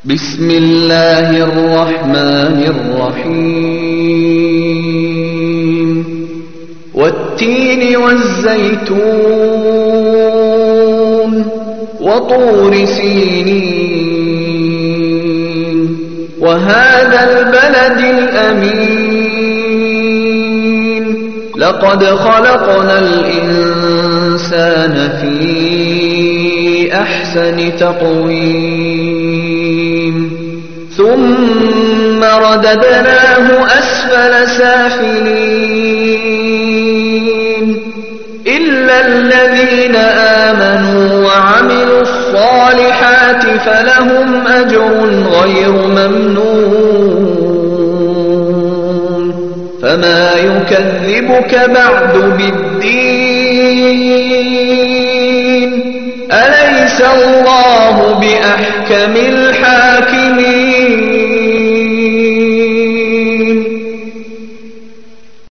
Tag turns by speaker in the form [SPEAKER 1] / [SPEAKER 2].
[SPEAKER 1] بسم الله الرحمن الرحيم والتين والزيتون وطور سينين وهذا البلد الأمين لقد خلقنا الإنسان في أحسن تقويم ثم رددناه أسفل سافلين إلا الذين آمنوا وعملوا الصالحات فلهم أجر غير ممنون فما يكذبك بعد بالدين أليس الله بأحكم الحاكمين